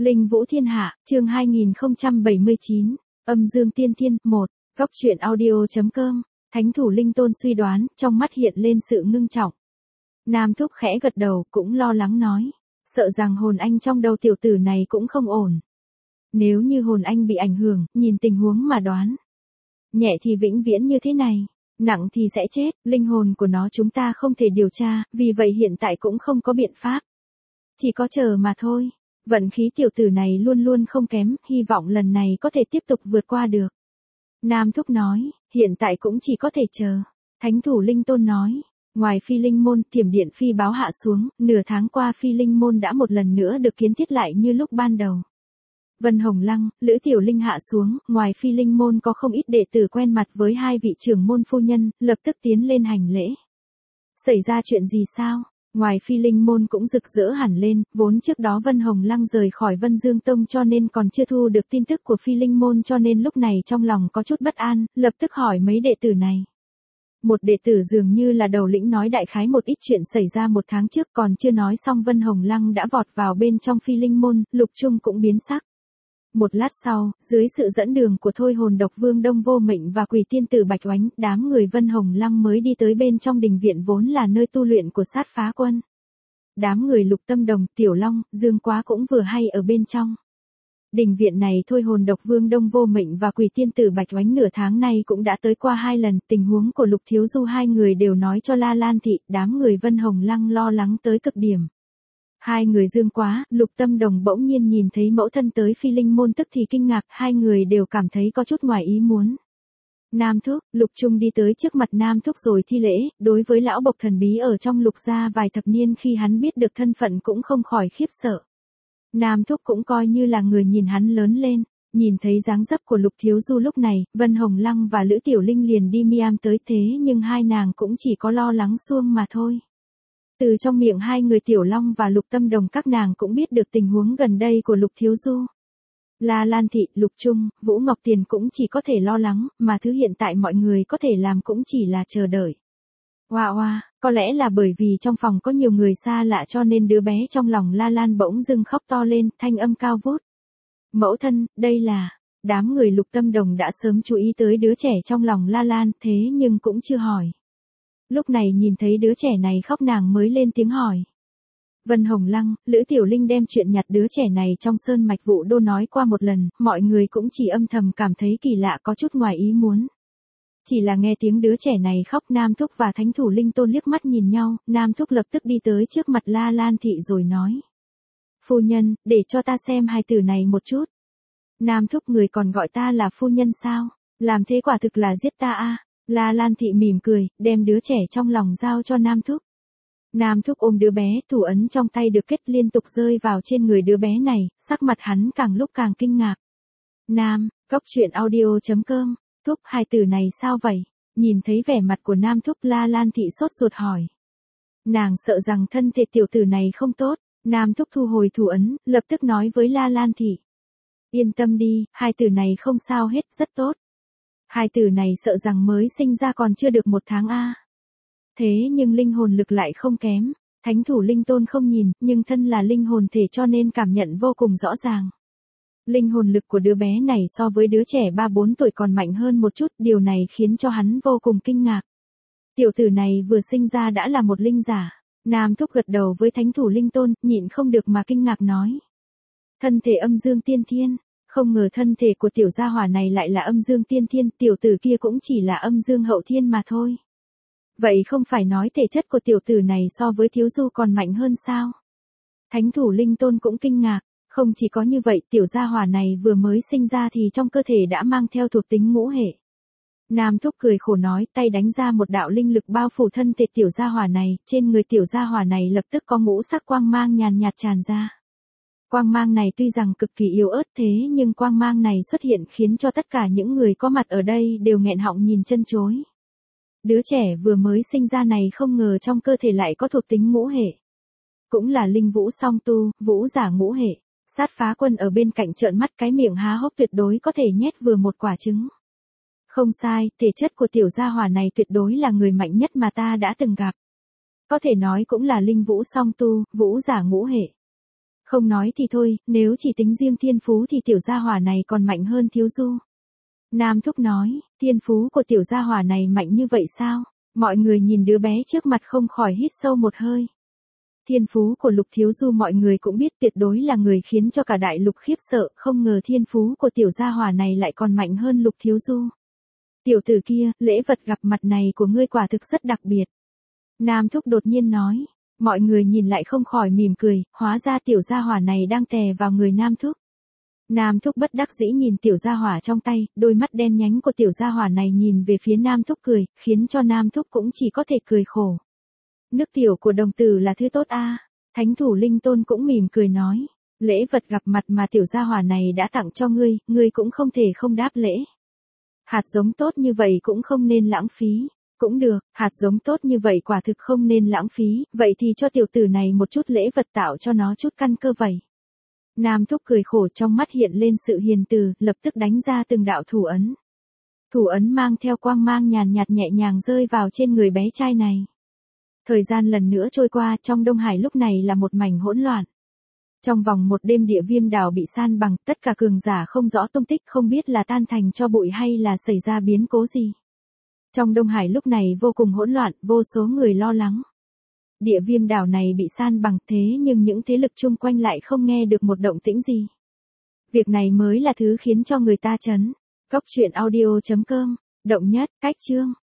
Linh Vũ Thiên Hạ, chương 2079, Âm Dương Tiên Thiên, 1, Góc truyện audio.com, Thánh thủ Linh Tôn suy đoán, trong mắt hiện lên sự ngưng trọng. Nam Thúc khẽ gật đầu, cũng lo lắng nói, sợ rằng hồn anh trong đầu tiểu tử này cũng không ổn. Nếu như hồn anh bị ảnh hưởng, nhìn tình huống mà đoán. Nhẹ thì vĩnh viễn như thế này, nặng thì sẽ chết, linh hồn của nó chúng ta không thể điều tra, vì vậy hiện tại cũng không có biện pháp. Chỉ có chờ mà thôi. Vận khí tiểu tử này luôn luôn không kém, hy vọng lần này có thể tiếp tục vượt qua được. Nam Thúc nói, hiện tại cũng chỉ có thể chờ. Thánh thủ Linh Tôn nói, ngoài Phi Linh Môn, Thiểm Điện Phi báo hạ xuống, nửa tháng qua Phi Linh Môn đã một lần nữa được kiến thiết lại như lúc ban đầu. Vân Hồng Lăng, Lữ Tiểu Linh hạ xuống, ngoài Phi Linh Môn có không ít đệ tử quen mặt với hai vị trưởng môn phu nhân, lập tức tiến lên hành lễ. Xảy ra chuyện gì sao? Ngoài Phi Linh Môn cũng rực rỡ hẳn lên, vốn trước đó Vân Hồng Lăng rời khỏi Vân Dương Tông cho nên còn chưa thu được tin tức của Phi Linh Môn cho nên lúc này trong lòng có chút bất an, lập tức hỏi mấy đệ tử này. Một đệ tử dường như là đầu lĩnh nói đại khái một ít chuyện xảy ra một tháng trước còn chưa nói xong Vân Hồng Lăng đã vọt vào bên trong Phi Linh Môn, Lục Trung cũng biến sắc. Một lát sau, dưới sự dẫn đường của Thôi Hồn Độc Vương Đông Vô Mệnh và Quỷ Tiên Tử Bạch Oánh, đám người Vân Hồng Lăng mới đi tới bên trong đình viện vốn là nơi tu luyện của Sát Phá Quân. Đám người Lục Tâm Đồng, Tiểu Long, Dương Quá cũng vừa hay ở bên trong. Đình viện này Thôi Hồn Độc Vương Đông Vô Mệnh và Quỷ Tiên Tử Bạch Oánh nửa tháng nay cũng đã tới qua 2 lần, tình huống của Lục Thiếu Du hai người đều nói cho La Lan Thị, đám người Vân Hồng Lăng lo lắng tới cực điểm. Hai người Dương Quá, Lục Tâm Đồng bỗng nhiên nhìn thấy mẫu thân tới Phi Linh Môn tức thì kinh ngạc, hai người đều cảm thấy có chút ngoài ý muốn. Nam Thúc, Lục Trung đi tới trước mặt Nam Thúc rồi thi lễ, đối với lão bộc thần bí ở trong Lục gia vài thập niên khi hắn biết được thân phận cũng không khỏi khiếp sợ. Nam Thúc cũng coi như là người nhìn hắn lớn lên, nhìn thấy dáng dấp của Lục Thiếu Du lúc này, Vân Hồng Lăng và Lữ Tiểu Linh liền đi miam tới thế nhưng hai nàng cũng chỉ có lo lắng suông mà thôi. Từ trong miệng hai người Tiểu Long và Lục Tâm Đồng các nàng cũng biết được tình huống gần đây của Lục Thiếu Du. La Lan Thị, Lục Trung, Vũ Ngọc Tiền cũng chỉ có thể lo lắng, mà thứ hiện tại mọi người có thể làm cũng chỉ là chờ đợi. Hoa hoa, có lẽ là bởi vì trong phòng có nhiều người xa lạ cho nên đứa bé trong lòng La Lan bỗng dưng khóc to lên, thanh âm cao vút. Mẫu thân, đây là... Đám người Lục Tâm Đồng đã sớm chú ý tới đứa trẻ trong lòng La Lan, thế nhưng cũng chưa hỏi. Lúc này nhìn thấy đứa trẻ này khóc nàng mới lên tiếng hỏi. Vân Hồng Lăng, Lữ Tiểu Linh đem chuyện nhặt đứa trẻ này trong Sơn Mạch Vũ Đô nói qua một lần, mọi người cũng chỉ âm thầm cảm thấy kỳ lạ có chút ngoài ý muốn. Chỉ là nghe tiếng đứa trẻ này khóc Nam Thúc và Thánh thủ Linh Tôn liếc mắt nhìn nhau, Nam Thúc lập tức đi tới trước mặt La Lan Thị rồi nói. Phu nhân, để cho ta xem hài tử này một chút. Nam Thúc người còn gọi ta là phu nhân sao? Làm thế quả thực là giết ta a. La Lan Thị mỉm cười, đem đứa trẻ trong lòng giao cho Nam Thúc. Nam Thúc ôm đứa bé, thủ ấn trong tay được kết liên tục rơi vào trên người đứa bé này, sắc mặt hắn càng lúc càng kinh ngạc. Nam, Góc truyện audio.com, Thúc hài tử này sao vậy? Nhìn thấy vẻ mặt của Nam Thúc La Lan Thị sốt ruột hỏi. Nàng sợ rằng thân thể tiểu tử này không tốt, Nam Thúc thu hồi thủ ấn, lập tức nói với La Lan Thị. Yên tâm đi, hài tử này không sao hết, rất tốt. Hài tử này sợ rằng mới sinh ra còn chưa được 1 tháng a. Thế nhưng linh hồn lực lại không kém, Thánh thủ Linh Tôn không nhìn, nhưng thân là linh hồn thể cho nên cảm nhận vô cùng rõ ràng. Linh hồn lực của đứa bé này so với đứa trẻ 3-4 tuổi còn mạnh hơn một chút, điều này khiến cho hắn vô cùng kinh ngạc. Tiểu tử này vừa sinh ra đã là một linh giả. Nam Thúc gật đầu với Thánh thủ Linh Tôn, nhịn không được mà kinh ngạc nói. Thân thể âm dương tiên thiên. Không ngờ thân thể của tiểu gia hỏa này lại là âm dương tiên thiên, tiểu tử kia cũng chỉ là âm dương hậu thiên mà thôi. Vậy không phải nói thể chất của tiểu tử này so với Thiếu Du còn mạnh hơn sao? Thánh thủ Linh Tôn cũng kinh ngạc, không chỉ có như vậy tiểu gia hỏa này vừa mới sinh ra thì trong cơ thể đã mang theo thuộc tính ngũ hệ. Nam Thúc cười khổ nói tay đánh ra một đạo linh lực bao phủ thân thể tiểu gia hỏa này, trên người tiểu gia hỏa này lập tức có ngũ sắc quang mang nhàn nhạt tràn ra. Quang mang này tuy rằng cực kỳ yếu ớt thế nhưng quang mang này xuất hiện khiến cho tất cả những người có mặt ở đây đều nghẹn họng nhìn chân chối. Đứa trẻ vừa mới sinh ra này không ngờ trong cơ thể lại có thuộc tính ngũ hệ. Cũng là linh vũ song tu, vũ giả ngũ hệ. Sát Phá Quân ở bên cạnh trợn mắt cái miệng há hốc tuyệt đối có thể nhét vừa một quả trứng. Không sai, thể chất của tiểu gia hỏa này tuyệt đối là người mạnh nhất mà ta đã từng gặp. Có thể nói cũng là linh vũ song tu, vũ giả ngũ hệ. Không nói thì thôi, nếu chỉ tính riêng thiên phú thì tiểu gia hỏa này còn mạnh hơn Thiếu Du. Nam Thúc nói, thiên phú của tiểu gia hỏa này mạnh như vậy sao? Mọi người nhìn đứa bé trước mặt không khỏi hít sâu một hơi. Thiên phú của Lục Thiếu Du mọi người cũng biết tuyệt đối là người khiến cho cả đại lục khiếp sợ, không ngờ thiên phú của tiểu gia hỏa này lại còn mạnh hơn Lục Thiếu Du. Tiểu tử kia, lễ vật gặp mặt này của ngươi quả thực rất đặc biệt. Nam Thúc đột nhiên nói, mọi người nhìn lại không khỏi mỉm cười, hóa ra tiểu gia hỏa này đang tè vào người Nam Thúc. Nam Thúc bất đắc dĩ nhìn tiểu gia hỏa trong tay, đôi mắt đen nhánh của tiểu gia hỏa này nhìn về phía Nam Thúc cười, khiến cho Nam Thúc cũng chỉ có thể cười khổ. Nước tiểu của đồng tử là thứ tốt a. Thánh thủ Linh Tôn cũng mỉm cười nói, lễ vật gặp mặt mà tiểu gia hỏa này đã tặng cho ngươi cũng không thể không đáp lễ. Hạt giống tốt như vậy cũng không nên lãng phí. Cũng được, hạt giống tốt như vậy quả thực không nên lãng phí, vậy thì cho tiểu tử này một chút lễ vật tạo cho nó chút căn cơ vậy. Nam Thúc cười khổ trong mắt hiện lên sự hiền từ, lập tức đánh ra từng đạo thủ ấn. Thủ ấn mang theo quang mang nhàn nhạt nhẹ nhàng rơi vào trên người bé trai này. Thời gian lần nữa trôi qua, trong Đông Hải lúc này là một mảnh hỗn loạn. Trong vòng một đêm Địa Viêm đảo bị san bằng, tất cả cường giả không rõ tung tích, không biết là tan thành tro bụi hay là xảy ra biến cố gì. Trong Đông Hải lúc này vô cùng hỗn loạn, vô số người lo lắng. Địa Viêm đảo này bị san bằng thế nhưng những thế lực chung quanh lại không nghe được một động tĩnh gì. Việc này mới là thứ khiến cho người ta chấn. Góc truyện audio.com, động nhất, cách chương.